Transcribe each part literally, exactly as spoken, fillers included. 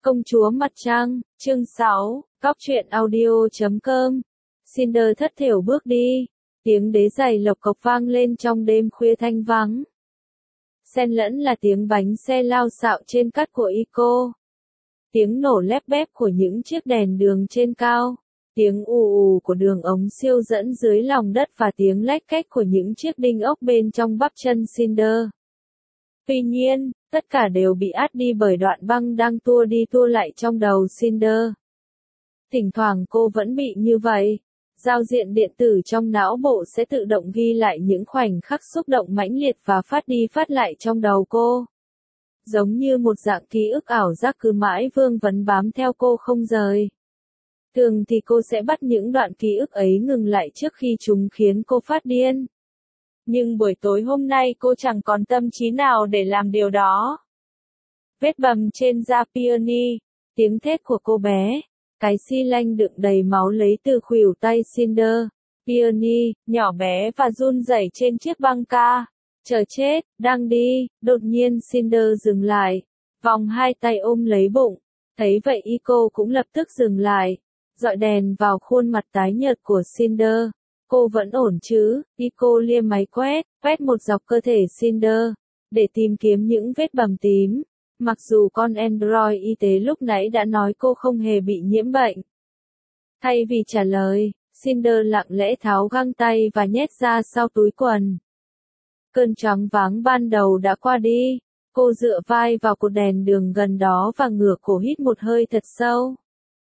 Công chúa mặt trăng, chương sáu, góc truyện audio chấm com. Cinder thất thểu bước đi, tiếng đế giày lộc cộc vang lên trong đêm khuya thanh vắng. Xen lẫn là tiếng bánh xe lao xạo trên cát của Ico. Tiếng nổ lép bép của những chiếc đèn đường trên cao. Tiếng ù ù của đường ống siêu dẫn dưới lòng đất và tiếng lách cách của những chiếc đinh ốc bên trong bắp chân Cinder. Tuy nhiên, tất cả đều bị át đi bởi đoạn băng đang tua đi tua lại trong đầu Cinder. Thỉnh thoảng cô vẫn bị như vậy. Giao diện điện tử trong não bộ sẽ tự động ghi lại những khoảnh khắc xúc động mãnh liệt và phát đi phát lại trong đầu cô. Giống như một dạng ký ức ảo giác cứ mãi vương vấn bám theo cô không rời. Thường thì cô sẽ bắt những đoạn ký ức ấy ngừng lại trước khi chúng khiến cô phát điên. Nhưng buổi tối hôm nay cô chẳng còn tâm trí nào để làm điều đó. Vết bầm trên da Peony, tiếng thét của cô bé, cái xi lanh đựng đầy máu lấy từ khuỷu tay Cinder. Peony, nhỏ bé và run rẩy trên chiếc băng ca. Chờ chết, đang đi, đột nhiên Cinder dừng lại, vòng hai tay ôm lấy bụng. Thấy vậy Ico cũng lập tức dừng lại, dọi đèn vào khuôn mặt tái nhợt của Cinder. Cô vẫn ổn chứ? Ico liêm máy quét, quét một dọc cơ thể Cinder, để tìm kiếm những vết bầm tím. Mặc dù con android y tế lúc nãy đã nói cô không hề bị nhiễm bệnh. Thay vì trả lời, Cinder lặng lẽ tháo găng tay và nhét ra sau túi quần. Cơn choáng váng ban đầu đã qua đi, cô dựa vai vào cột đèn đường gần đó và ngửa cổ hít một hơi thật sâu.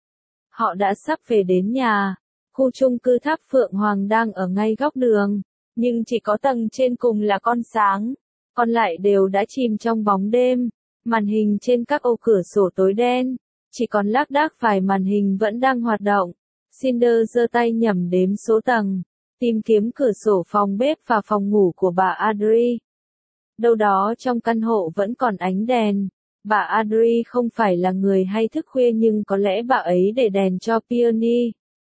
Họ đã sắp về đến nhà. Khu chung cư Tháp Phượng Hoàng đang ở ngay góc đường, nhưng chỉ có tầng trên cùng là con sáng, còn lại đều đã chìm trong bóng đêm. Màn hình trên các ô cửa sổ tối đen, chỉ còn lác đác vài màn hình vẫn đang hoạt động. Cinder giơ tay nhẩm đếm số tầng, tìm kiếm cửa sổ phòng bếp và phòng ngủ của bà Audrey. Đâu đó trong căn hộ vẫn còn ánh đèn. Bà Audrey không phải là người hay thức khuya nhưng có lẽ bà ấy để đèn cho Peony.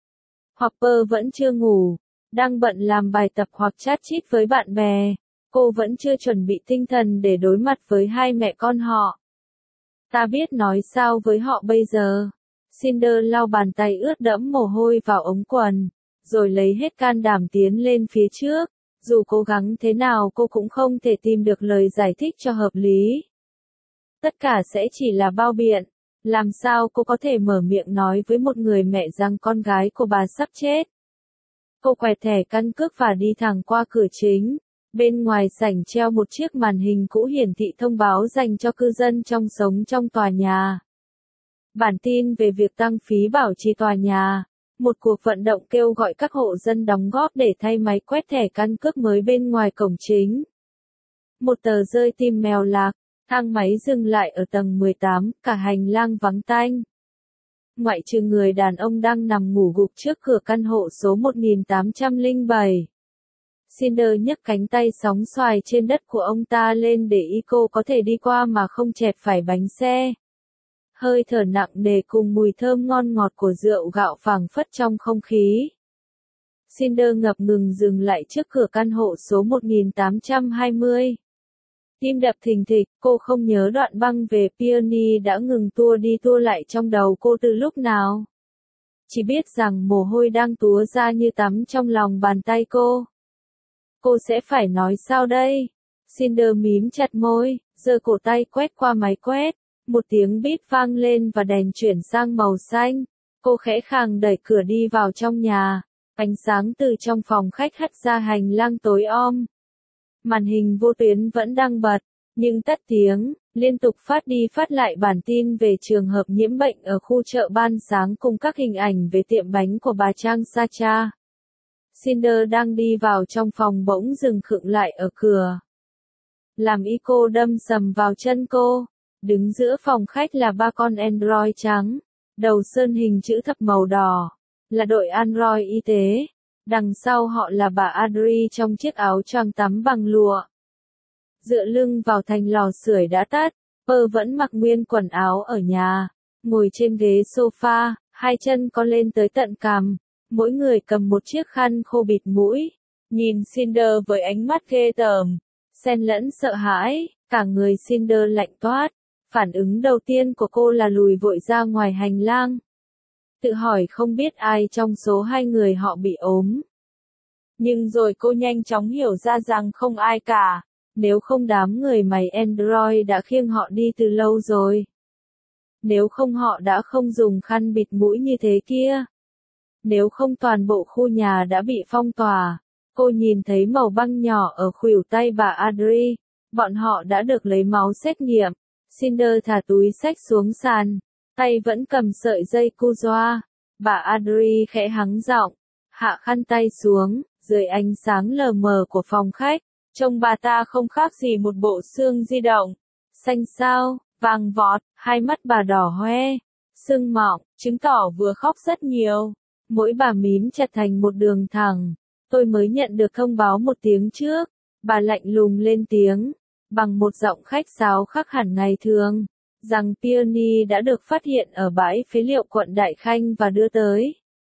Hopper vẫn chưa ngủ, đang bận làm bài tập hoặc chat chít với bạn bè. Cô vẫn chưa chuẩn bị tinh thần để đối mặt với hai mẹ con họ. Ta biết nói sao với họ bây giờ. Cinder lau bàn tay ướt đẫm mồ hôi vào ống quần, rồi lấy hết can đảm tiến lên phía trước. Dù cố gắng thế nào cô cũng không thể tìm được lời giải thích cho hợp lý. Tất cả sẽ chỉ là bao biện. Làm sao cô có thể mở miệng nói với một người mẹ rằng con gái của bà sắp chết? Cô quẹt thẻ căn cước và đi thẳng qua cửa chính. Bên ngoài sảnh treo một chiếc màn hình cũ hiển thị thông báo dành cho cư dân trong sống trong tòa nhà. Bản tin về việc tăng phí bảo trì tòa nhà. Một cuộc vận động kêu gọi các hộ dân đóng góp để thay máy quét thẻ căn cước mới bên ngoài cổng chính. Một tờ rơi tim mèo lạc. Thang máy dừng lại ở tầng mười tám, cả hành lang vắng tanh. Ngoại trừ người đàn ông đang nằm ngủ gục trước cửa căn hộ số một nghìn tám trăm lẻ bảy. Cinder nhấc cánh tay sóng xoài trên đất của ông ta lên để Ico có thể đi qua mà không chẹt phải bánh xe. Hơi thở nặng nề cùng mùi thơm ngon ngọt của rượu gạo phảng phất trong không khí. Cinder ngập ngừng dừng lại trước cửa căn hộ số một nghìn tám trăm hai mươi. Tim đập thình thịch, cô không nhớ đoạn băng về Peony đã ngừng tua đi tua lại trong đầu cô từ lúc nào. Chỉ biết rằng mồ hôi đang túa ra như tắm trong lòng bàn tay cô. Cô sẽ phải nói sao đây? Cinder mím chặt môi, giơ cổ tay quét qua máy quét. Một tiếng bíp vang lên và đèn chuyển sang màu xanh. Cô khẽ khàng đẩy cửa đi vào trong nhà. Ánh sáng từ trong phòng khách hắt ra hành lang tối om. Màn hình vô tuyến vẫn đang bật, nhưng tắt tiếng, liên tục phát đi phát lại bản tin về trường hợp nhiễm bệnh ở khu chợ ban sáng cùng các hình ảnh về tiệm bánh của bà Trang Sacha. Cinder đang đi vào trong phòng bỗng dừng khựng lại ở cửa. Làm Ico đâm sầm vào chân cô. Đứng giữa phòng khách là ba con android trắng, đầu sơn hình chữ thập màu đỏ, là đội android y tế. Đằng sau họ là bà Audrey trong chiếc áo choàng tắm bằng lụa. Dựa lưng vào thành lò sưởi đã tắt, Pơ vẫn mặc nguyên quần áo ở nhà, ngồi trên ghế sofa, hai chân có lên tới tận cằm, mỗi người cầm một chiếc khăn khô bịt mũi, nhìn Cinder với ánh mắt ghê tởm, xen lẫn sợ hãi, cả người Cinder lạnh toát, Phản ứng đầu tiên của cô là lùi vội ra ngoài hành lang. Tự hỏi không biết ai trong số hai người họ bị ốm. Nhưng rồi cô nhanh chóng hiểu ra rằng không ai cả, nếu không đám người mày Android đã khiêng họ đi từ lâu rồi. Nếu không họ đã không dùng khăn bịt mũi như thế kia. Nếu không toàn bộ khu nhà đã bị phong tỏa. Cô nhìn thấy màu băng nhỏ ở khuỷu tay bà Audrey. Bọn họ đã được lấy máu xét nghiệm. Cinder thả túi xách xuống sàn. Tay vẫn cầm sợi dây cu doa. Bà Audrey khẽ hắng giọng. Hạ khăn tay xuống. Dưới ánh sáng lờ mờ của phòng khách. Trông bà ta không khác gì một bộ xương di động. Xanh xao, vàng vọt, hai mắt bà đỏ hoe. Sưng mọng, chứng tỏ vừa khóc rất nhiều. Mỗi bà mím chặt thành một đường thẳng. Tôi mới nhận được thông báo một tiếng trước. Bà lạnh lùng lên tiếng. Bằng một giọng khách sáo khác hẳn ngày thường. Rằng Peony đã được phát hiện ở bãi phế liệu quận Đại Khanh và đưa tới.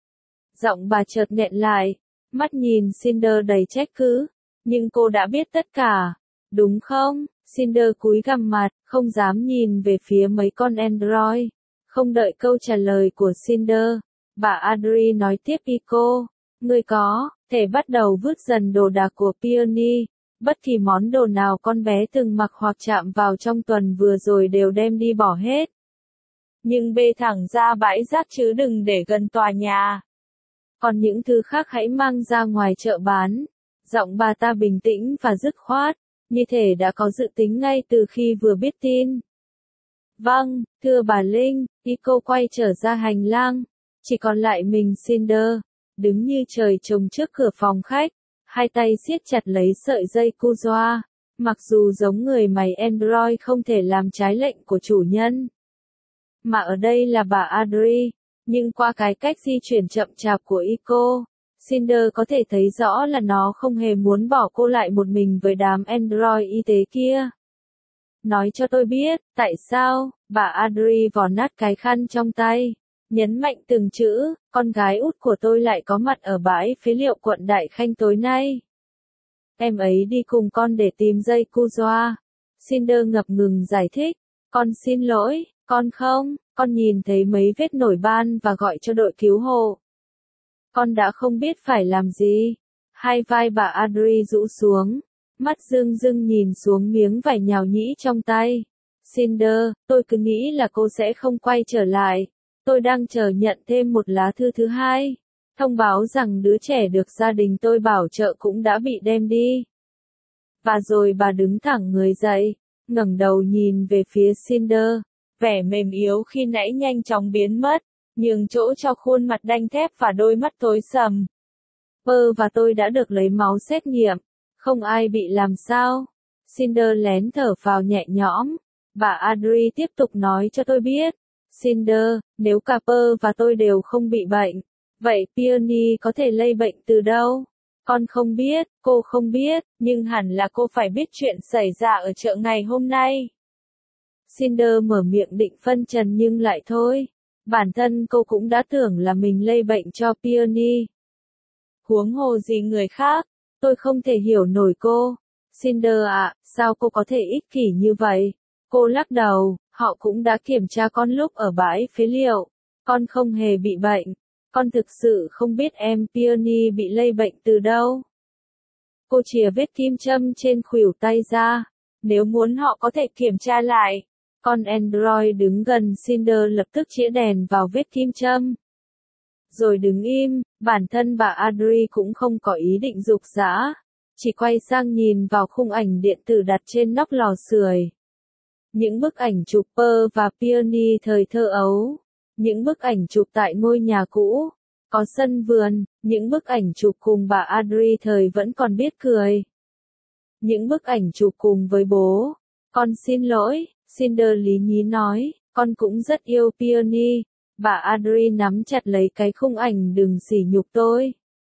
Giọng bà chợt nghẹn lại. Mắt nhìn Cinder đầy trách cứ. Nhưng cô đã biết tất cả. Đúng không? Cinder cúi gằm mặt, không dám nhìn về phía mấy con Android. Không đợi câu trả lời của Cinder. Bà Audrey nói tiếp ý cô. Ngươi có thể bắt đầu vứt dần đồ đạc của Peony. Bất kỳ món đồ nào con bé từng mặc hoặc chạm vào trong tuần vừa rồi đều đem đi bỏ hết. Nhưng bê thẳng ra bãi rác chứ đừng để gần tòa nhà. Còn những thứ khác hãy mang ra ngoài chợ bán. Giọng bà ta bình tĩnh và dứt khoát, như thể đã có dự tính ngay từ khi vừa biết tin. Vâng, thưa bà Linh, ý cô quay trở ra hành lang. Chỉ còn lại mình Cinder, đứng như trời trồng trước cửa phòng khách, hai tay siết chặt lấy sợi dây cu doa. Mặc dù giống người mày Android không thể làm trái lệnh của chủ nhân. Mà ở đây là bà Audrey, nhưng qua cái cách di chuyển chậm chạp của Ico, Cinder có thể thấy rõ là nó không hề muốn bỏ cô lại một mình với đám Android y tế kia. Nói cho tôi biết, tại sao, bà Audrey vò nát cái khăn trong tay, nhấn mạnh từng chữ, con gái út của tôi lại có mặt ở bãi phế liệu quận Đại Khanh tối nay. Em ấy đi cùng con để tìm dây cu doa. Cinder ngập ngừng giải thích, con xin lỗi, con không, con nhìn thấy mấy vết nổi ban và gọi cho đội cứu hộ. Con đã không biết phải làm gì. Hai vai bà Audrey rũ xuống, mắt rưng rưng nhìn xuống miếng vải nhào nhĩ trong tay. Cinder, tôi cứ nghĩ là cô sẽ không quay trở lại. Tôi đang chờ nhận thêm một lá thư thứ hai. Thông báo rằng đứa trẻ được gia đình tôi bảo trợ cũng đã bị đem đi. Và rồi bà đứng thẳng người dậy, ngẩng đầu nhìn về phía Cinder. Vẻ mềm yếu khi nãy nhanh chóng biến mất, nhường chỗ cho khuôn mặt đanh thép và đôi mắt tối sầm. Pơ và tôi đã được lấy máu xét nghiệm, không ai bị làm sao. Cinder lén thở phào nhẹ nhõm. Bà Audrey tiếp tục nói cho tôi biết. Cinder, nếu cả Pơ và tôi đều không bị bệnh, vậy Peony có thể lây bệnh từ đâu? Con không biết, cô không biết, nhưng hẳn là cô phải biết chuyện xảy ra ở chợ ngày hôm nay. Cinder mở miệng định phân trần nhưng lại thôi. Bản thân cô cũng đã tưởng là mình lây bệnh cho Peony. Huống hồ gì người khác, tôi không thể hiểu nổi cô. Cinder ạ, sao cô có thể ích kỷ như vậy? Cô lắc đầu, họ cũng đã kiểm tra con lúc ở bãi phế liệu. Con không hề bị bệnh. Con thực sự không biết em Peony bị lây bệnh từ đâu. Cô chìa vết kim châm trên khuỷu tay ra. Nếu muốn họ có thể kiểm tra lại. Con Android đứng gần Cinder lập tức chĩa đèn vào vết kim châm. Rồi đứng im, bản thân bà Audrey cũng không có ý định giục giã. Chỉ quay sang nhìn vào khung ảnh điện tử đặt trên nóc lò sưởi. Những bức ảnh chụp Pơ và Peony thời thơ ấu. Những bức ảnh chụp tại ngôi nhà cũ. Có sân vườn, những bức ảnh chụp cùng bà Audrey thời vẫn còn biết cười. Những bức ảnh chụp cùng với bố. Con xin lỗi, Cinder lý nhí nói, con cũng rất yêu Peony. Bà Audrey nắm chặt lấy cái khung ảnh đừng sỉ nhục tôi.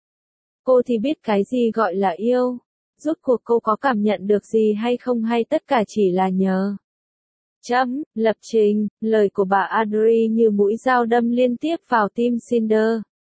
Cô thì biết cái gì gọi là yêu. Rốt cuộc cô có cảm nhận được gì hay không hay tất cả chỉ là nhờ. Chấm, lập trình, lời của bà Audrey như mũi dao đâm liên tiếp vào tim Cinder.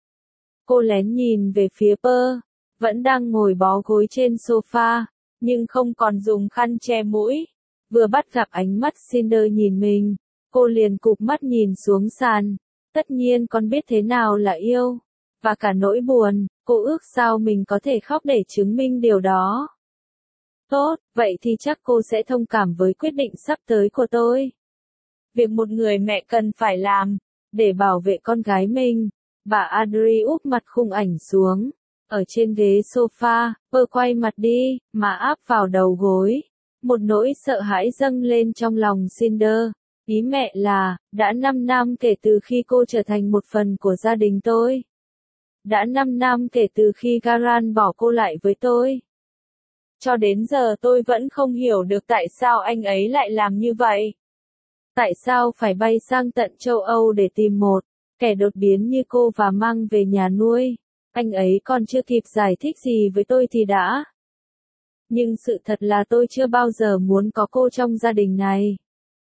Cô lén nhìn về phía Pơ, vẫn đang ngồi bó gối trên sofa, nhưng không còn dùng khăn che mũi. Vừa bắt gặp ánh mắt Cinder nhìn mình, cô liền cụp mắt nhìn xuống sàn. Tất nhiên con biết thế nào là yêu. Và cả nỗi buồn, cô ước sao mình có thể khóc để chứng minh điều đó. Tốt, vậy thì chắc cô sẽ thông cảm với quyết định sắp tới của tôi. Việc một người mẹ cần phải làm, để bảo vệ con gái mình. Bà Audrey úp mặt khung ảnh xuống, ở trên ghế sofa, bơ quay mặt đi, mà áp vào đầu gối. Một nỗi sợ hãi dâng lên trong lòng Cinder. Ý mẹ là, đã năm năm kể từ khi cô trở thành một phần của gia đình tôi. Đã năm năm kể từ khi Garan bỏ cô lại với tôi. Cho đến giờ tôi vẫn không hiểu được tại sao anh ấy lại làm như vậy. Tại sao phải bay sang tận châu Âu để tìm một kẻ đột biến như cô và mang về nhà nuôi. Anh ấy còn chưa kịp giải thích gì với tôi thì đã. Nhưng sự thật là tôi chưa bao giờ muốn có cô trong gia đình này.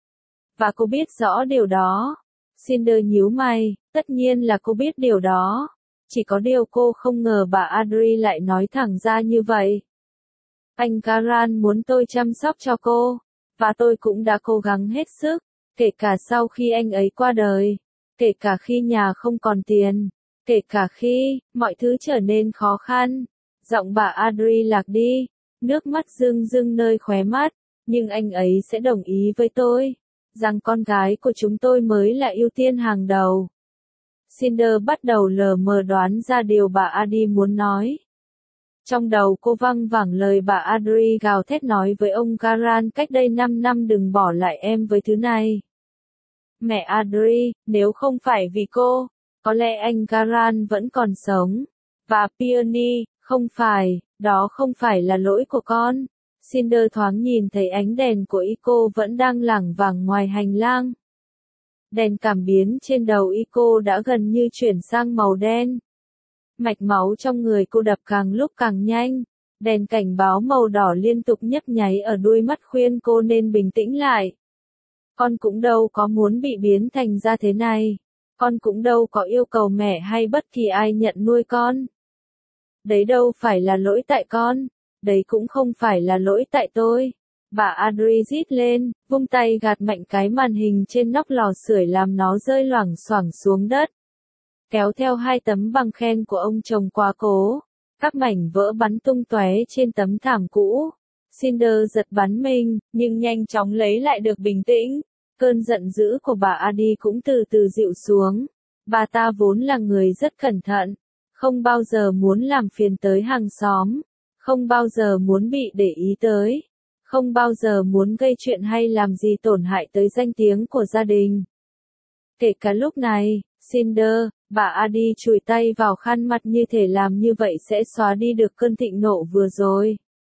Và cô biết rõ điều đó. Cinder nhíu mày, tất nhiên là cô biết điều đó. Chỉ có điều cô không ngờ bà Audrey lại nói thẳng ra như vậy. Anh Garan muốn tôi chăm sóc cho cô, và tôi cũng đã cố gắng hết sức, kể cả sau khi anh ấy qua đời, kể cả khi nhà không còn tiền, kể cả khi mọi thứ trở nên khó khăn. Giọng bà Audrey lạc đi, nước mắt rưng rưng nơi khóe mắt, nhưng anh ấy sẽ đồng ý với tôi, rằng con gái của chúng tôi mới là ưu tiên hàng đầu. Cinder bắt đầu lờ mờ đoán ra điều bà Adi muốn nói. Trong đầu cô văng vẳng lời bà Audrey gào thét nói với ông Garan cách đây năm năm đừng bỏ lại em với thứ này. Mẹ Audrey, nếu không phải vì cô, có lẽ anh Garan vẫn còn sống. Và Peony, không phải, đó không phải là lỗi của con. Cinder thoáng nhìn thấy ánh đèn của Ico vẫn đang lảng vảng ngoài hành lang. Đèn cảm biến trên đầu Ico đã gần như chuyển sang màu đen. Mạch máu trong người cô đập càng lúc càng nhanh. Đèn cảnh báo màu đỏ liên tục nhấp nháy ở đuôi mắt khuyên cô nên bình tĩnh lại. Con cũng đâu có muốn bị biến thành ra thế này. Con cũng đâu có yêu cầu mẹ hay bất kỳ ai nhận nuôi con. Đấy đâu phải là lỗi tại con. Đấy cũng không phải là lỗi tại tôi. Bà Audrey rít lên, vung tay gạt mạnh cái màn hình trên nóc lò sưởi làm nó rơi loảng xoảng xuống đất. Kéo theo hai tấm bằng khen của ông chồng quá cố. Các mảnh vỡ bắn tung tóe trên tấm thảm cũ. Cinder giật bắn mình, nhưng nhanh chóng lấy lại được bình tĩnh. Cơn giận dữ của bà Adi cũng từ từ dịu xuống. Bà ta vốn là người rất cẩn thận. Không bao giờ muốn làm phiền tới hàng xóm. Không bao giờ muốn bị để ý tới. Không bao giờ muốn gây chuyện hay làm gì tổn hại tới danh tiếng của gia đình. Kể cả lúc này, Cinder, bà Adi chùi tay vào khăn mặt như thể làm như vậy sẽ xóa đi được cơn thịnh nộ vừa rồi.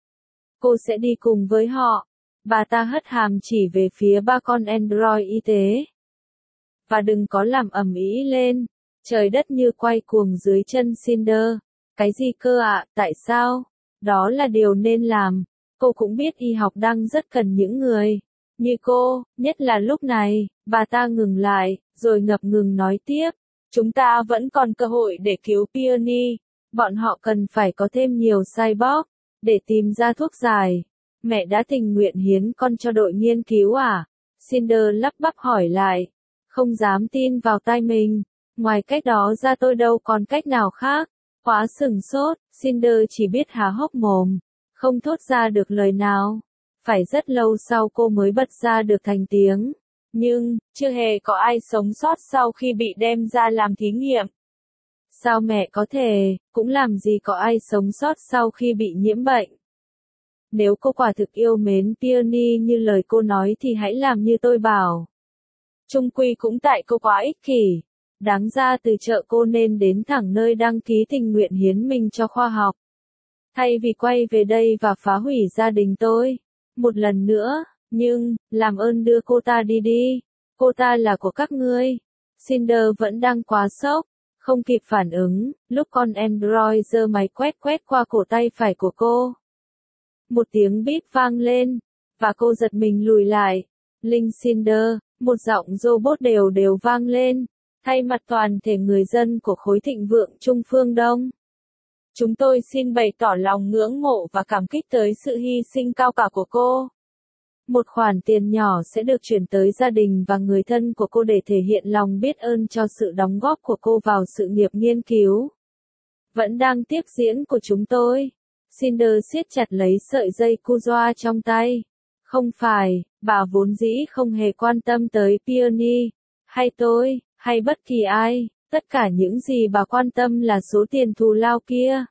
Cô sẽ đi cùng với họ. Bà ta hất hàm chỉ về phía ba con android y tế. Và đừng có làm ầm ĩ lên. Trời đất như quay cuồng dưới chân Cinder. Cái gì cơ ạ, à, tại sao? Đó là điều nên làm. Cô cũng biết y học đang rất cần những người như cô, nhất là lúc này. Bà ta ngừng lại, rồi ngập ngừng nói tiếp. Chúng ta vẫn còn cơ hội để cứu Peony. Bọn họ cần phải có thêm nhiều cyborg để tìm ra thuốc giải. Mẹ đã tình nguyện hiến con cho đội nghiên cứu à? Cinder lắp bắp hỏi lại. Không dám tin vào tai mình. Ngoài cách đó ra tôi đâu còn cách nào khác. Quá sừng sốt, Cinder chỉ biết há hốc mồm. Không thốt ra được lời nào. Phải rất lâu sau cô mới bật ra được thành tiếng. Nhưng, chưa hề có ai sống sót sau khi bị đem ra làm thí nghiệm. Sao mẹ có thể, cũng làm gì có ai sống sót sau khi bị nhiễm bệnh. Nếu cô quả thực yêu mến Peony như lời cô nói thì hãy làm như tôi bảo. Chung quy cũng tại cô quá ích kỷ. Đáng ra từ chợ cô nên đến thẳng nơi đăng ký tình nguyện hiến mình cho khoa học. Thay vì quay về đây và phá hủy gia đình tôi. Một lần nữa, nhưng, làm ơn đưa cô ta đi đi. Cô ta là của các ngươi. Cinder vẫn đang quá sốc. Không kịp phản ứng, lúc con android giơ máy quét quét qua cổ tay phải của cô. Một tiếng bíp vang lên, và cô giật mình lùi lại. Linh Cinder, một giọng robot đều đều vang lên, thay mặt toàn thể người dân của khối thịnh vượng Trung Phương Đông. Chúng tôi xin bày tỏ lòng ngưỡng mộ và cảm kích tới sự hy sinh cao cả của cô. Một khoản tiền nhỏ sẽ được chuyển tới gia đình và người thân của cô để thể hiện lòng biết ơn cho sự đóng góp của cô vào sự nghiệp nghiên cứu. Vẫn đang tiếp diễn của chúng tôi. Cinder siết chặt lấy sợi dây cu doa trong tay. Không phải, bà vốn dĩ không hề quan tâm tới Peony, hay tôi, hay bất kỳ ai. Tất cả những gì bà quan tâm là số tiền thù lao kia.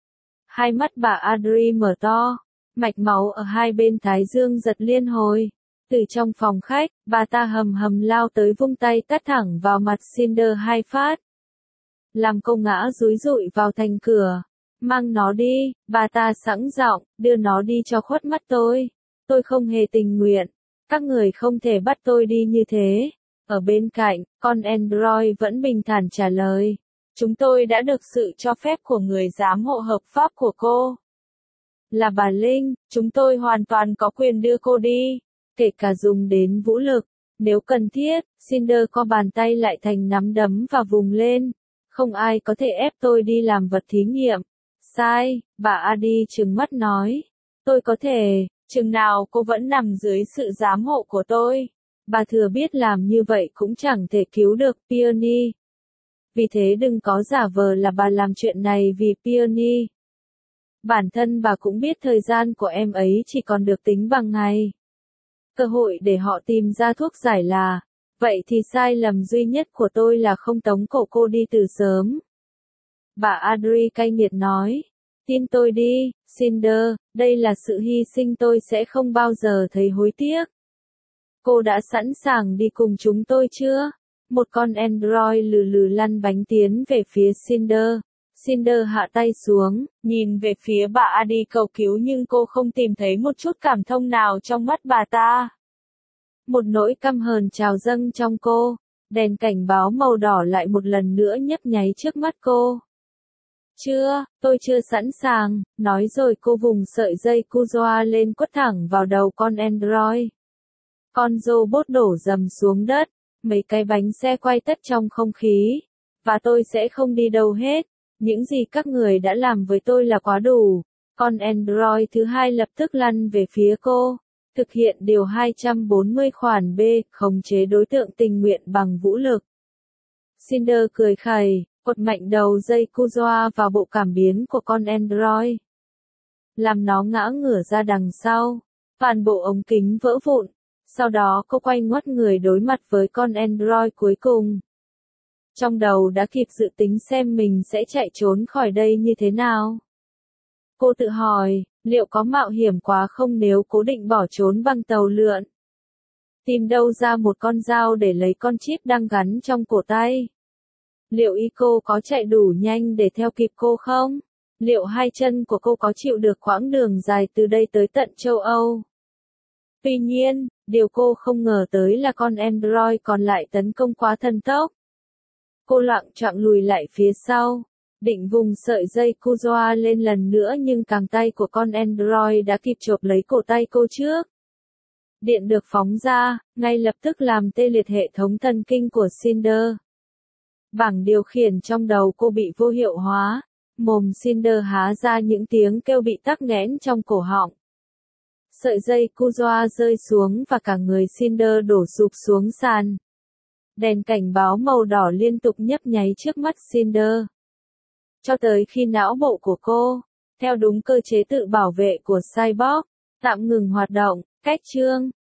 Hai mắt bà Audrey mở to. Mạch máu ở hai bên thái dương giật liên hồi. Từ trong phòng khách, bà ta hầm hầm lao tới vung tay tát thẳng vào mặt Cinder hai phát. Làm cô ngã dúi dụi vào thành cửa. Mang nó đi, bà ta sẵn giọng, đưa nó đi cho khuất mắt tôi. Tôi không hề tình nguyện. Các người không thể bắt tôi đi như thế. Ở bên cạnh, con Android vẫn bình thản trả lời. Chúng tôi đã được sự cho phép của người giám hộ hợp pháp của cô. Là bà Linh, chúng tôi hoàn toàn có quyền đưa cô đi, kể cả dùng đến vũ lực, nếu cần thiết. Cinder co bàn tay lại thành nắm đấm và vùng lên. Không ai có thể ép tôi đi làm vật thí nghiệm. Sai, bà Adi trừng mắt nói. Tôi có thể, chừng nào cô vẫn nằm dưới sự giám hộ của tôi. Bà thừa biết làm như vậy cũng chẳng thể cứu được Peony. Vì thế đừng có giả vờ là bà làm chuyện này vì Peony. Bản thân bà cũng biết thời gian của em ấy chỉ còn được tính bằng ngày. Cơ hội để họ tìm ra thuốc giải là, vậy thì sai lầm duy nhất của tôi là không tống cổ cô đi từ sớm. Bà Audrey cay nghiệt nói, tin tôi đi, Cinder, đây là sự hy sinh tôi sẽ không bao giờ thấy hối tiếc. Cô đã sẵn sàng đi cùng chúng tôi chưa? Một con Android lừ lừ lăn bánh tiến về phía Cinder. Cinder hạ tay xuống, nhìn về phía bà Adi cầu cứu nhưng cô không tìm thấy một chút cảm thông nào trong mắt bà ta. Một nỗi căm hờn trào dâng trong cô, đèn cảnh báo màu đỏ lại một lần nữa nhấp nháy trước mắt cô. Chưa, tôi chưa sẵn sàng, nói rồi cô vùng sợi dây cu doa lên quất thẳng vào đầu con Android. Con robot đổ dầm xuống đất, mấy cái bánh xe quay tất trong không khí. Và tôi sẽ không đi đâu hết. Những gì các người đã làm với tôi là quá đủ. Con Android thứ hai lập tức lăn về phía cô. Thực hiện điều hai trăm bốn mươi khoản B, khống chế đối tượng tình nguyện bằng vũ lực. Cinder cười khẩy, quật mạnh đầu dây cu doa vào bộ cảm biến của con Android. Làm nó ngã ngửa ra đằng sau. Toàn bộ ống kính vỡ vụn. Sau đó cô quay ngoắt người đối mặt với con Android cuối cùng. Trong đầu đã kịp dự tính xem mình sẽ chạy trốn khỏi đây như thế nào. Cô tự hỏi, liệu có mạo hiểm quá không nếu cố định bỏ trốn bằng tàu lượn? Tìm đâu ra một con dao để lấy con chip đang gắn trong cổ tay? Liệu Eco có chạy đủ nhanh để theo kịp cô không? Liệu hai chân của cô có chịu được quãng đường dài từ đây tới tận châu Âu? Tuy nhiên, điều cô không ngờ tới là con Android còn lại tấn công quá thần tốc. Cô loạng choạng lùi lại phía sau, định vùng sợi dây cu doa lên lần nữa nhưng càng tay của con Android đã kịp chộp lấy cổ tay cô trước. Điện được phóng ra, ngay lập tức làm tê liệt hệ thống thần kinh của Cinder. Bảng điều khiển trong đầu cô bị vô hiệu hóa, mồm Cinder há ra những tiếng kêu bị tắc nghẽn trong cổ họng. Sợi dây cu doa rơi xuống và cả người Cinder đổ sụp xuống sàn. Đèn cảnh báo màu đỏ liên tục nhấp nháy trước mắt Cinder. Cho tới khi não bộ của cô, theo đúng cơ chế tự bảo vệ của Cyborg, tạm ngừng hoạt động, cách chương.